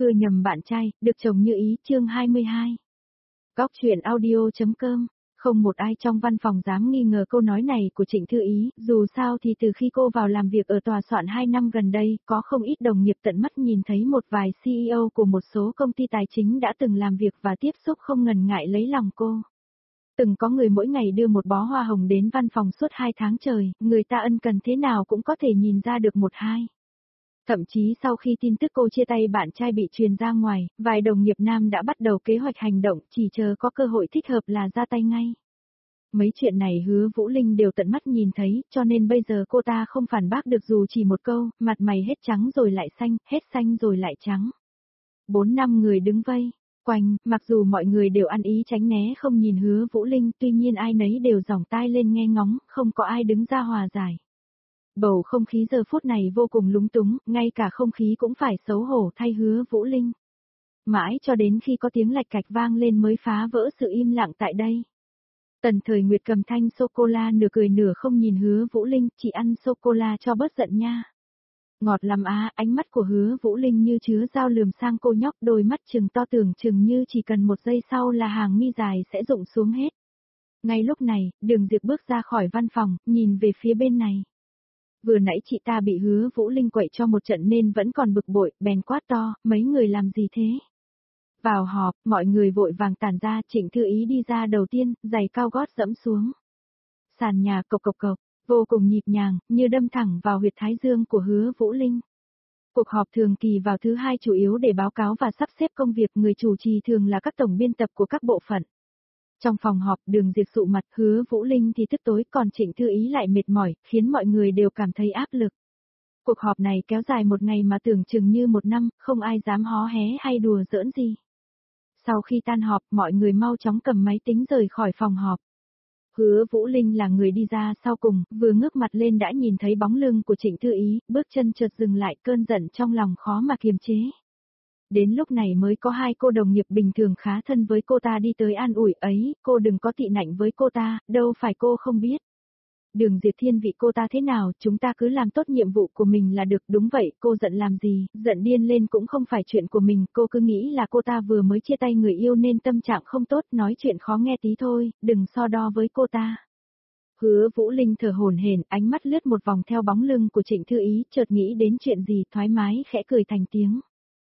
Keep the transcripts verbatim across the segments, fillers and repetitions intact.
Cưa nhầm bạn trai, được chồng như ý, chương hai mươi hai. Góc chuyện audio.com, không một ai trong văn phòng dám nghi ngờ câu nói này của Trịnh Thư Ý, dù sao thì từ khi cô vào làm việc ở tòa soạn hai năm gần đây, có không ít đồng nghiệp tận mắt nhìn thấy một vài xê e ô của một số công ty tài chính đã từng làm việc và tiếp xúc không ngần ngại lấy lòng cô. Từng có người mỗi ngày đưa một bó hoa hồng đến văn phòng suốt hai tháng trời, người ta ân cần thế nào cũng có thể nhìn ra được một hai. Thậm chí sau khi tin tức cô chia tay bạn trai bị truyền ra ngoài, vài đồng nghiệp nam đã bắt đầu kế hoạch hành động, chỉ chờ có cơ hội thích hợp là ra tay ngay. Mấy chuyện này Hứa Vũ Linh đều tận mắt nhìn thấy, cho nên bây giờ cô ta không phản bác được dù chỉ một câu, mặt mày hết trắng rồi lại xanh, hết xanh rồi lại trắng. Bốn năm người đứng vây quanh, mặc dù mọi người đều ăn ý tránh né không nhìn Hứa Vũ Linh, tuy nhiên ai nấy đều giỏng tai lên nghe ngóng, không có ai đứng ra hòa giải. Bầu không khí giờ phút này vô cùng lúng túng, ngay cả không khí cũng phải xấu hổ thay Hứa Vũ Linh. Mãi cho đến khi có tiếng lạch cạch vang lên mới phá vỡ sự im lặng tại đây. Tần Thời Nguyệt cầm thanh sô-cô-la nửa cười nửa không nhìn Hứa Vũ Linh, chị ăn sô-cô-la cho bớt giận nha. Ngọt lắm á, ánh mắt của Hứa Vũ Linh như chứa dao lườm sang cô nhóc, đôi mắt trừng to tưởng chừng như chỉ cần một giây sau là hàng mi dài sẽ rụng xuống hết. Ngay lúc này, Đường Diệp bước ra khỏi văn phòng, nhìn về phía bên này. Vừa nãy chị ta bị Hứa Vũ Linh quậy cho một trận nên vẫn còn bực bội, bèn quát to, mấy người làm gì thế? Vào họp, mọi người vội vàng tản ra, Trịnh Thư Ý đi ra đầu tiên, giày cao gót dẫm xuống. Sàn nhà cộc cộc cộc, vô cùng nhịp nhàng, như đâm thẳng vào huyệt thái dương của Hứa Vũ Linh. Cuộc họp thường kỳ vào thứ hai chủ yếu để báo cáo và sắp xếp công việc, người chủ trì thường là các tổng biên tập của các bộ phận. Trong phòng họp, Đường Diệp sụ mặt, Hứa Vũ Linh thì tức tối, còn Trịnh Thư Ý lại mệt mỏi, khiến mọi người đều cảm thấy áp lực. Cuộc họp này kéo dài một ngày mà tưởng chừng như một năm, không ai dám hó hé hay đùa giỡn gì. Sau khi tan họp, mọi người mau chóng cầm máy tính rời khỏi phòng họp. Hứa Vũ Linh là người đi ra sau cùng, vừa ngước mặt lên đã nhìn thấy bóng lưng của Trịnh Thư Ý, bước chân chợt dừng lại, cơn giận trong lòng khó mà kiềm chế. Đến lúc này mới có hai cô đồng nghiệp bình thường khá thân với cô ta đi tới an ủi ấy, cô đừng có tị nạnh với cô ta, đâu phải cô không biết. Đường Diệp thiên vị cô ta thế nào, chúng ta cứ làm tốt nhiệm vụ của mình là được, đúng vậy, cô giận làm gì, giận điên lên cũng không phải chuyện của mình, cô cứ nghĩ là cô ta vừa mới chia tay người yêu nên tâm trạng không tốt, nói chuyện khó nghe tí thôi, đừng so đo với cô ta. Hứa Vũ Linh thở hổn hển, ánh mắt lướt một vòng theo bóng lưng của Trịnh Thư Ý, chợt nghĩ đến chuyện gì, thoải mái khẽ cười thành tiếng.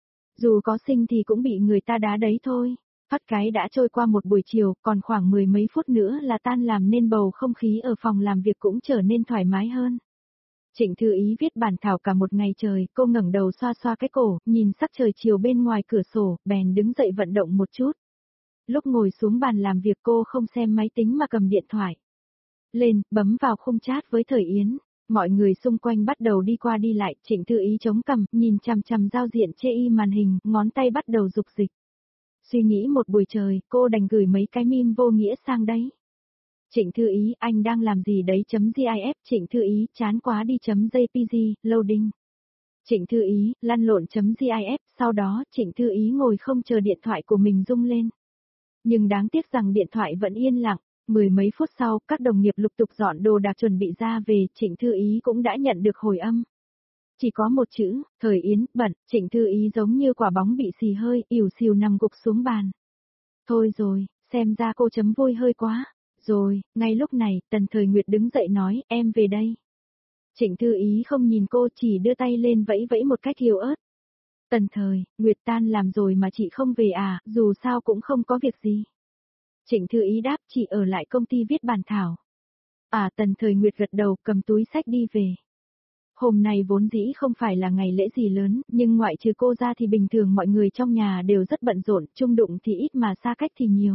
Dù có sinh thì cũng bị người ta đá đấy thôi. Phát cái đã trôi qua một buổi chiều, còn khoảng mười mấy phút nữa là tan làm nên bầu không khí ở phòng làm việc cũng trở nên thoải mái hơn. Trịnh Thư Ý viết bản thảo cả một ngày trời, cô ngẩng đầu xoa xoa cái cổ, nhìn sắc trời chiều bên ngoài cửa sổ, bèn đứng dậy vận động một chút. Lúc ngồi xuống bàn làm việc cô không xem máy tính mà cầm điện thoại lên, bấm vào khung chat với Thời Yến. Mọi người xung quanh bắt đầu đi qua đi lại, Trịnh Thư Ý chống cằm, nhìn chằm chằm giao diện chê y màn hình, ngón tay bắt đầu dục dịch. Suy nghĩ một buổi trời, cô đành gửi mấy cái meme vô nghĩa sang đấy. Trịnh Thư Ý, anh đang làm gì đấy chấm gif, Trịnh Thư Ý, chán quá đi chấm jpg, loading. Trịnh Thư Ý, lăn lộn chấm gif, sau đó, Trịnh Thư Ý ngồi không chờ điện thoại của mình rung lên. Nhưng đáng tiếc rằng điện thoại vẫn yên lặng. Mười mấy phút sau, các đồng nghiệp lục tục dọn đồ đạc chuẩn bị ra về, Trịnh Thư Ý cũng đã nhận được hồi âm. Chỉ có một chữ, Thời Yến, bận, Trịnh Thư Ý giống như quả bóng bị xì hơi, ỉu xìu nằm gục xuống bàn. Thôi rồi, xem ra cô chấm vui hơi quá. Rồi, ngay lúc này, Tần Thời Nguyệt đứng dậy nói, em về đây. Trịnh Thư Ý không nhìn cô, chỉ đưa tay lên vẫy vẫy một cách yếu ớt. Tần Thời, Nguyệt tan làm rồi mà chị không về à, dù sao cũng không có việc gì. Trịnh Thư Ý đáp, chị ở lại công ty viết bản thảo. À, Tần Thời Nguyệt gật đầu, cầm túi sách đi về. Hôm nay vốn dĩ không phải là ngày lễ gì lớn, nhưng ngoại trừ cô ra thì bình thường mọi người trong nhà đều rất bận rộn, chung đụng thì ít mà xa cách thì nhiều.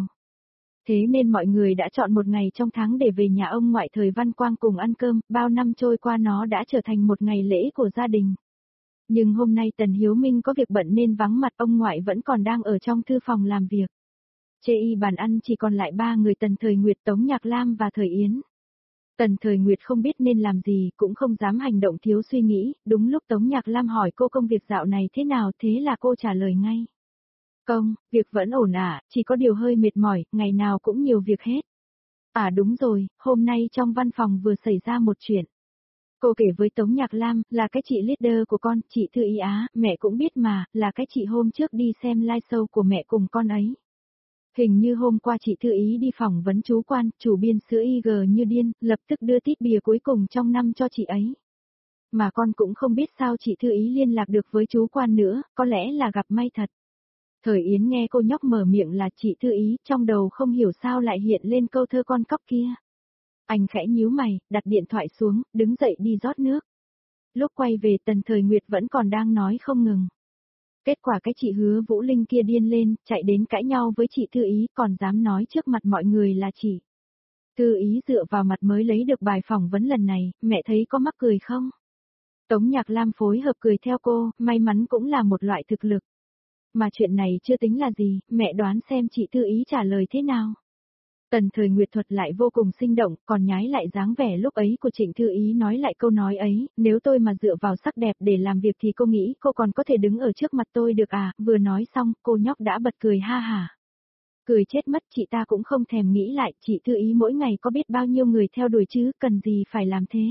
Thế nên mọi người đã chọn một ngày trong tháng để về nhà ông ngoại Thời Văn Quang cùng ăn cơm, bao năm trôi qua nó đã trở thành một ngày lễ của gia đình. Nhưng hôm nay Tần Hiếu Minh có việc bận nên vắng mặt, ông ngoại vẫn còn đang ở trong thư phòng làm việc. Chê y bàn ăn chỉ còn lại ba người, Tần Thời Nguyệt, Tống Nhạc Lam và Thời Yến. Tần Thời Nguyệt không biết nên làm gì, cũng không dám hành động thiếu suy nghĩ, đúng lúc Tống Nhạc Lam hỏi cô công việc dạo này thế nào, thế là cô trả lời ngay. Công, việc vẫn ổn à, chỉ có điều hơi mệt mỏi, ngày nào cũng nhiều việc hết. À đúng rồi, hôm nay trong văn phòng vừa xảy ra một chuyện. Cô kể với Tống Nhạc Lam, là cái chị leader của con, chị Thư Ý Á, mẹ cũng biết mà, là cái chị hôm trước đi xem live show của mẹ cùng con ấy. Hình như hôm qua chị Thư Ý đi phỏng vấn chú Quan, chủ biên sữa i giê như điên, lập tức đưa tít bìa cuối cùng trong năm cho chị ấy. Mà con cũng không biết sao chị Thư Ý liên lạc được với chú Quan nữa, có lẽ là gặp may thật. Thời Yến nghe cô nhóc mở miệng là chị Thư Ý, trong đầu không hiểu sao lại hiện lên câu thơ con cóc kia. Anh khẽ nhíu mày, đặt điện thoại xuống, đứng dậy đi rót nước. Lúc quay về Tần Thời Nguyệt vẫn còn đang nói không ngừng. Kết quả cái chị Hứa Vũ Linh kia điên lên, chạy đến cãi nhau với chị Thư Ý, còn dám nói trước mặt mọi người là chị Thư Ý dựa vào mặt mới lấy được bài phỏng vấn lần này, mẹ thấy có mắc cười không? Tống Nhạc Lam phối hợp cười theo cô, may mắn cũng là một loại thực lực. Mà chuyện này chưa tính là gì, mẹ đoán xem chị Thư Ý trả lời thế nào. Tần Thời Nguyệt thuật lại vô cùng sinh động, còn nhái lại dáng vẻ lúc ấy của Trịnh Thư Ý nói lại câu nói ấy, nếu tôi mà dựa vào sắc đẹp để làm việc thì cô nghĩ cô còn có thể đứng ở trước mặt tôi được à, vừa nói xong, cô nhóc đã bật cười ha hả. Cười chết mất, chị ta cũng không thèm nghĩ lại, chị Thư Ý mỗi ngày có biết bao nhiêu người theo đuổi chứ, cần gì phải làm thế.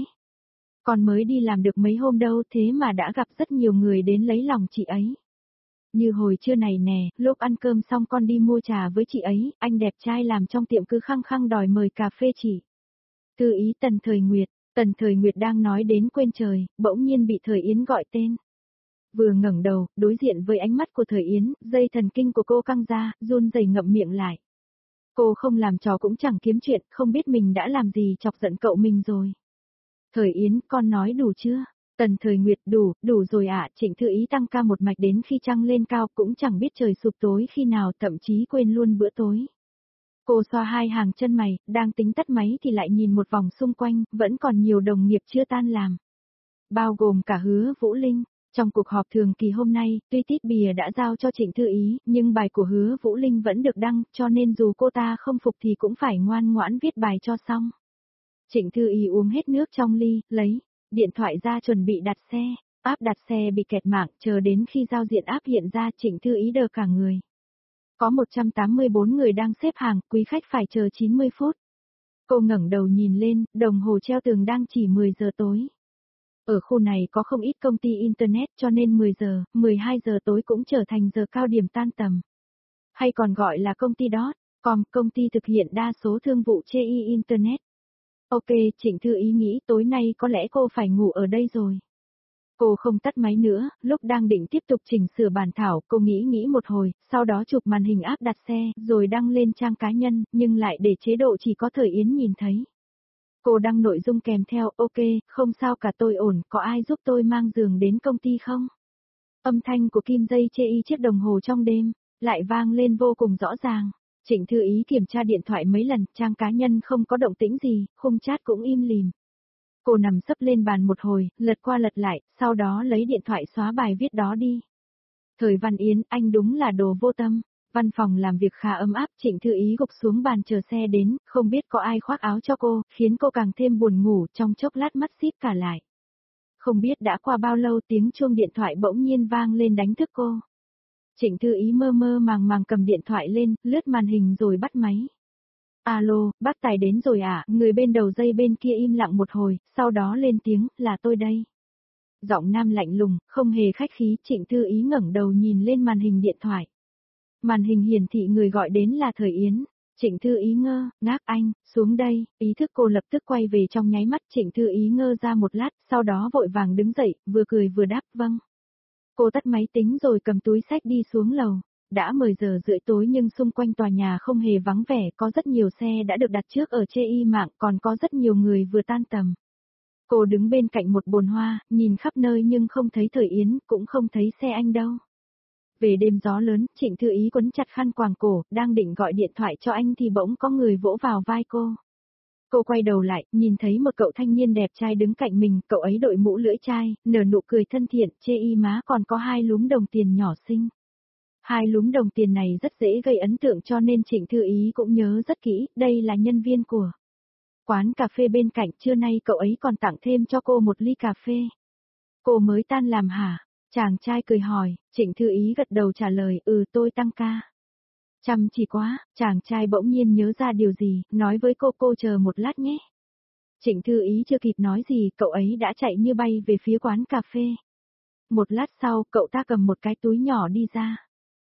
Còn mới đi làm được mấy hôm đâu thế mà đã gặp rất nhiều người đến lấy lòng chị ấy. Như hồi trưa này nè, lúc ăn cơm xong con đi mua trà với chị ấy, anh đẹp trai làm trong tiệm cứ khăng khăng đòi mời cà phê chị. Thư Ý Tần Thời Nguyệt, Tần Thời Nguyệt đang nói đến quên trời, bỗng nhiên bị Thời Yến gọi tên. Vừa ngẩng đầu, đối diện với ánh mắt của Thời Yến, dây thần kinh của cô căng ra, run rẩy ngậm miệng lại. Cô không làm trò cũng chẳng kiếm chuyện, không biết mình đã làm gì chọc giận cậu mình rồi. Thời Yến, con nói đủ chưa? Tần Thời Nguyệt, đủ, đủ rồi ạ, à. Trịnh Thư Ý tăng ca một mạch đến khi trăng lên cao cũng chẳng biết trời sụp tối khi nào, thậm chí quên luôn bữa tối. Cô xoa hai hàng chân mày, đang tính tắt máy thì lại nhìn một vòng xung quanh, vẫn còn nhiều đồng nghiệp chưa tan làm. Bao gồm cả Hứa Vũ Linh. Trong cuộc họp thường kỳ hôm nay, tuy tít bìa đã giao cho Trịnh Thư Ý, nhưng bài của Hứa Vũ Linh vẫn được đăng, cho nên dù cô ta không phục thì cũng phải ngoan ngoãn viết bài cho xong. Trịnh Thư Ý uống hết nước trong ly, lấy điện thoại ra chuẩn bị đặt xe, áp đặt xe bị kẹt mạng, chờ đến khi giao diện áp hiện ra Trịnh Thư Ý đờ cả người. Có một trăm tám mươi bốn người đang xếp hàng, quý khách phải chờ chín mươi phút. Cô ngẩng đầu nhìn lên, đồng hồ treo tường đang chỉ mười giờ tối. Ở khu này có không ít công ty Internet cho nên mười giờ, mười hai giờ tối cũng trở thành giờ cao điểm tan tầm. Hay còn gọi là công ty dot com, công ty thực hiện đa số thương vụ chê y Internet. Ok, Trịnh Thư Ý nghĩ tối nay có lẽ cô phải ngủ ở đây rồi. Cô không tắt máy nữa, lúc đang định tiếp tục chỉnh sửa bản thảo, cô nghĩ nghĩ một hồi, sau đó chụp màn hình áp đặt xe, rồi đăng lên trang cá nhân, nhưng lại để chế độ chỉ có Thời Yến nhìn thấy. Cô đăng nội dung kèm theo, ok, không sao cả tôi ổn, có ai giúp tôi mang giường đến công ty không? Âm thanh của kim dây chê y chiếc đồng hồ trong đêm, lại vang lên vô cùng rõ ràng. Trịnh Thư Ý kiểm tra điện thoại mấy lần, trang cá nhân không có động tĩnh gì, khung chat cũng im lìm. Cô nằm sấp lên bàn một hồi, lật qua lật lại, sau đó lấy điện thoại xóa bài viết đó đi. Thời Văn Yến, anh đúng là đồ vô tâm. Văn phòng làm việc khá ấm áp, Trịnh Thư Ý gục xuống bàn chờ xe đến, không biết có ai khoác áo cho cô, khiến cô càng thêm buồn ngủ, trong chốc lát mắt xíp cả lại. Không biết đã qua bao lâu tiếng chuông điện thoại bỗng nhiên vang lên đánh thức cô. Trịnh Thư Ý mơ mơ màng màng cầm điện thoại lên, lướt màn hình rồi bắt máy. Alo, bác Tài đến rồi à, người bên đầu dây bên kia im lặng một hồi, sau đó lên tiếng, là tôi đây. Giọng nam lạnh lùng, không hề khách khí, Trịnh Thư Ý ngẩng đầu nhìn lên màn hình điện thoại. Màn hình hiển thị người gọi đến là Thời Yến. Trịnh Thư Ý ngơ, ngác anh, xuống đây, ý thức cô lập tức quay về trong nháy mắt. Trịnh Thư Ý ngơ ra một lát, sau đó vội vàng đứng dậy, vừa cười vừa đáp vâng. Cô tắt máy tính rồi cầm túi sách đi xuống lầu. Đã mười giờ rưỡi tối nhưng xung quanh tòa nhà không hề vắng vẻ, có rất nhiều xe đã được đặt trước ở chê y mạng, còn có rất nhiều người vừa tan tầm. Cô đứng bên cạnh một bồn hoa, nhìn khắp nơi nhưng không thấy Thời Yến, cũng không thấy xe anh đâu. Về đêm gió lớn, Trịnh Thư Ý quấn chặt khăn quàng cổ, đang định gọi điện thoại cho anh thì bỗng có người vỗ vào vai cô. Cô quay đầu lại, nhìn thấy một cậu thanh niên đẹp trai đứng cạnh mình, cậu ấy đội mũ lưỡi chai, nở nụ cười thân thiện, chê y má còn có hai lúm đồng tiền nhỏ xinh. Hai lúm đồng tiền này rất dễ gây ấn tượng cho nên Trịnh Thư Ý cũng nhớ rất kỹ, đây là nhân viên của quán cà phê bên cạnh, trưa nay cậu ấy còn tặng thêm cho cô một ly cà phê. Cô mới tan làm hả? Chàng trai cười hỏi, Trịnh Thư Ý gật đầu trả lời, ừ tôi tăng ca. Chăm chỉ quá, chàng trai bỗng nhiên nhớ ra điều gì, nói với cô cô chờ một lát nhé. Trịnh Thư Ý chưa kịp nói gì, cậu ấy đã chạy như bay về phía quán cà phê. Một lát sau, cậu ta cầm một cái túi nhỏ đi ra.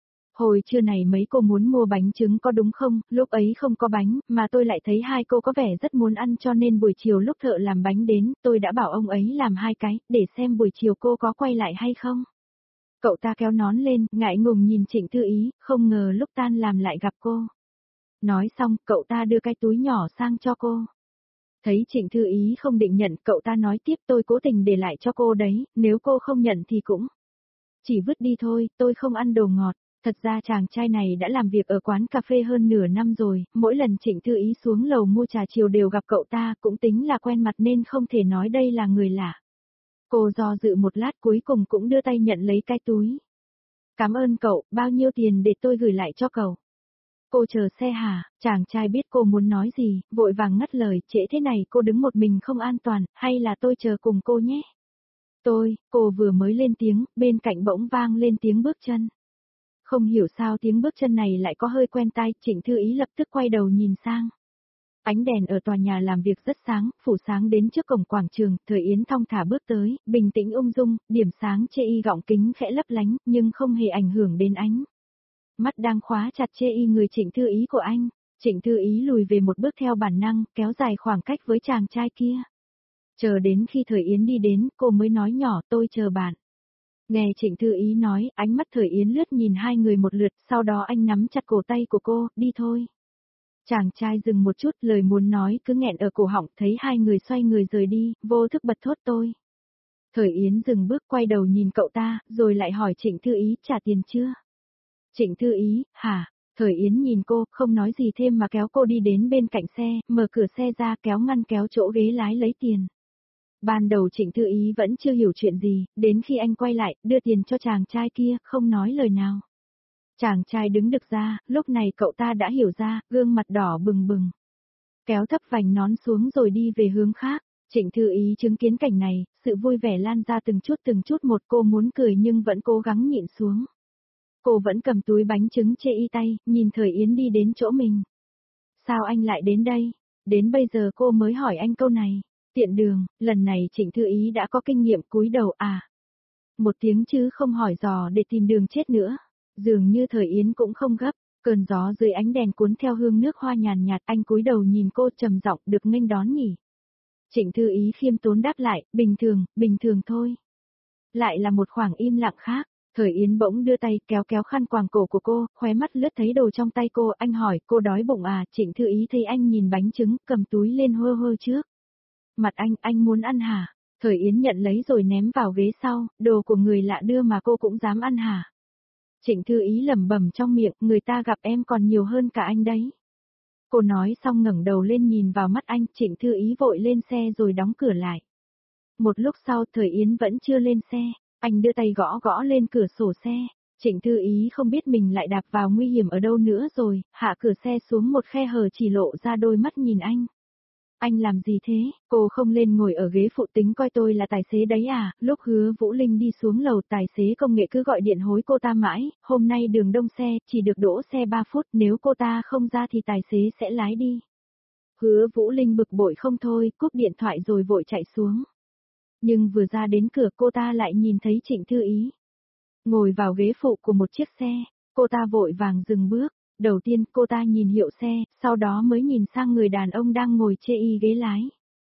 Hồi trưa này mấy cô muốn mua bánh trứng có đúng không, lúc ấy không có bánh, mà tôi lại thấy hai cô có vẻ rất muốn ăn cho nên buổi chiều lúc thợ làm bánh đến, tôi đã bảo ông ấy làm hai cái, để xem buổi chiều cô có quay lại hay không. Cậu ta kéo nón lên, ngại ngùng nhìn Trịnh Thư Ý, không ngờ lúc tan làm lại gặp cô. Nói xong, cậu ta đưa cái túi nhỏ sang cho cô. Thấy Trịnh Thư Ý không định nhận, cậu ta nói tiếp tôi cố tình để lại cho cô đấy, nếu cô không nhận thì cũng chỉ vứt đi thôi, tôi không ăn đồ ngọt. Thật ra chàng trai này đã làm việc ở quán cà phê hơn nửa năm rồi, mỗi lần Trịnh Thư Ý xuống lầu mua trà chiều đều gặp cậu ta, cũng tính là quen mặt nên không thể nói đây là người lạ. Cô do dự một lát cuối cùng cũng đưa tay nhận lấy cái túi. Cảm ơn cậu, bao nhiêu tiền để tôi gửi lại cho cậu? Cô chờ xe hả? Chàng trai biết cô muốn nói gì, vội vàng ngắt lời, trễ thế này cô đứng một mình không an toàn, hay là tôi chờ cùng cô nhé? Tôi, cô vừa mới lên tiếng, bên cạnh bỗng vang lên tiếng bước chân. Không hiểu sao tiếng bước chân này lại có hơi quen tai, Trịnh Thư Ý lập tức quay đầu nhìn sang. Ánh đèn ở tòa nhà làm việc rất sáng, phủ sáng đến trước cổng quảng trường, Thời Yến thong thả bước tới, bình tĩnh ung dung, điểm sáng chê y gọng kính khẽ lấp lánh, nhưng không hề ảnh hưởng đến ánh mắt đang khóa chặt chê y người Trịnh Thư Ý của anh. Trịnh Thư Ý lùi về một bước theo bản năng, kéo dài khoảng cách với chàng trai kia. Chờ đến khi Thời Yến đi đến, cô mới nói nhỏ tôi chờ bạn. Nghe Trịnh Thư Ý nói, ánh mắt Thời Yến lướt nhìn hai người một lượt, sau đó anh nắm chặt cổ tay của cô, đi thôi. Chàng trai dừng một chút, lời muốn nói cứ nghẹn ở cổ họng, thấy hai người xoay người rời đi, vô thức bật thốt tôi. Thời Yến dừng bước quay đầu nhìn cậu ta, rồi lại hỏi Trịnh Thư Ý, trả tiền chưa? Trịnh Thư Ý, hả? Thời Yến nhìn cô, không nói gì thêm mà kéo cô đi đến bên cạnh xe, mở cửa xe ra kéo ngăn kéo chỗ ghế lái lấy tiền. Ban đầu Trịnh Thư Ý vẫn chưa hiểu chuyện gì, đến khi anh quay lại, đưa tiền cho chàng trai kia, không nói lời nào. Chàng trai đứng đực ra, lúc này cậu ta đã hiểu ra, gương mặt đỏ bừng bừng. Kéo thấp vành nón xuống rồi đi về hướng khác. Trịnh Thư Ý chứng kiến cảnh này, sự vui vẻ lan ra từng chút từng chút một, cô muốn cười nhưng vẫn cố gắng nhịn xuống. Cô vẫn cầm túi bánh trứng chê y tay, nhìn Thời Yến đi đến chỗ mình. Sao anh lại đến đây? Đến bây giờ cô mới hỏi anh câu này. Tiện đường, lần này Trịnh Thư Ý đã có kinh nghiệm cúi đầu à. Một tiếng chứ không hỏi dò để tìm đường chết nữa. Dường như Thời Yến cũng không gấp, cơn gió dưới ánh đèn cuốn theo hương nước hoa nhàn nhạt, anh cúi đầu nhìn cô trầm giọng, được nghênh đón nhỉ. Trịnh Thư Ý khiêm tốn đáp lại, bình thường, bình thường thôi. Lại là một khoảng im lặng khác. Thời Yến bỗng đưa tay kéo kéo khăn quàng cổ của cô, khóe mắt lướt thấy đồ trong tay cô, anh hỏi, cô đói bụng à? Trịnh Thư Ý thấy anh nhìn bánh trứng, cầm túi lên hơ hơ trước. Mặt anh, anh muốn ăn hả? Thời Yến nhận lấy rồi ném vào ghế sau, đồ của người lạ đưa mà cô cũng dám ăn hả? Trịnh Thư Ý lẩm bẩm trong miệng, người ta gặp em còn nhiều hơn cả anh đấy. Cô nói xong ngẩng đầu lên nhìn vào mắt anh, Trịnh Thư Ý vội lên xe rồi đóng cửa lại. Một lúc sau Thời Yến vẫn chưa lên xe, anh đưa tay gõ gõ lên cửa sổ xe. Trịnh Thư Ý không biết mình lại đạp vào nguy hiểm ở đâu nữa rồi, hạ cửa xe xuống một khe hở chỉ lộ ra đôi mắt nhìn anh. Anh làm gì thế? Cô không lên ngồi ở ghế phụ tính coi tôi là tài xế đấy à? Lúc Hứa Vũ Linh đi xuống lầu, tài xế công nghệ cứ gọi điện hối cô ta mãi, hôm nay đường đông xe, chỉ được đỗ xe ba phút, nếu cô ta không ra thì tài xế sẽ lái đi. Hứa Vũ Linh bực bội không thôi, cúp điện thoại rồi vội chạy xuống. Nhưng vừa ra đến cửa cô ta lại nhìn thấy Trịnh Thư Ý. Ngồi vào ghế phụ của một chiếc xe, cô ta vội vàng dừng bước. Đầu tiên cô ta nhìn hiệu xe, sau đó mới nhìn sang người đàn ông đang ngồi chê y ghế lái.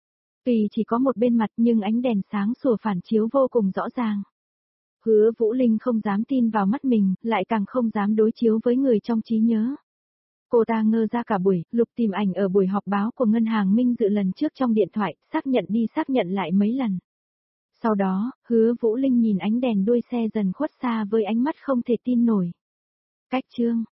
Tuy chỉ có một bên mặt nhưng ánh đèn sáng sủa phản chiếu vô cùng rõ ràng. Hứa Vũ Linh không dám tin vào mắt mình, lại càng không dám đối chiếu với người trong trí nhớ. Cô ta ngơ ra cả buổi, lục tìm ảnh ở buổi họp báo của ngân hàng Minh Dự lần trước trong điện thoại, xác nhận đi xác nhận lại mấy lần. Sau đó, Hứa Vũ Linh nhìn ánh đèn đuôi xe dần khuất xa với ánh mắt không thể tin nổi. Cách chương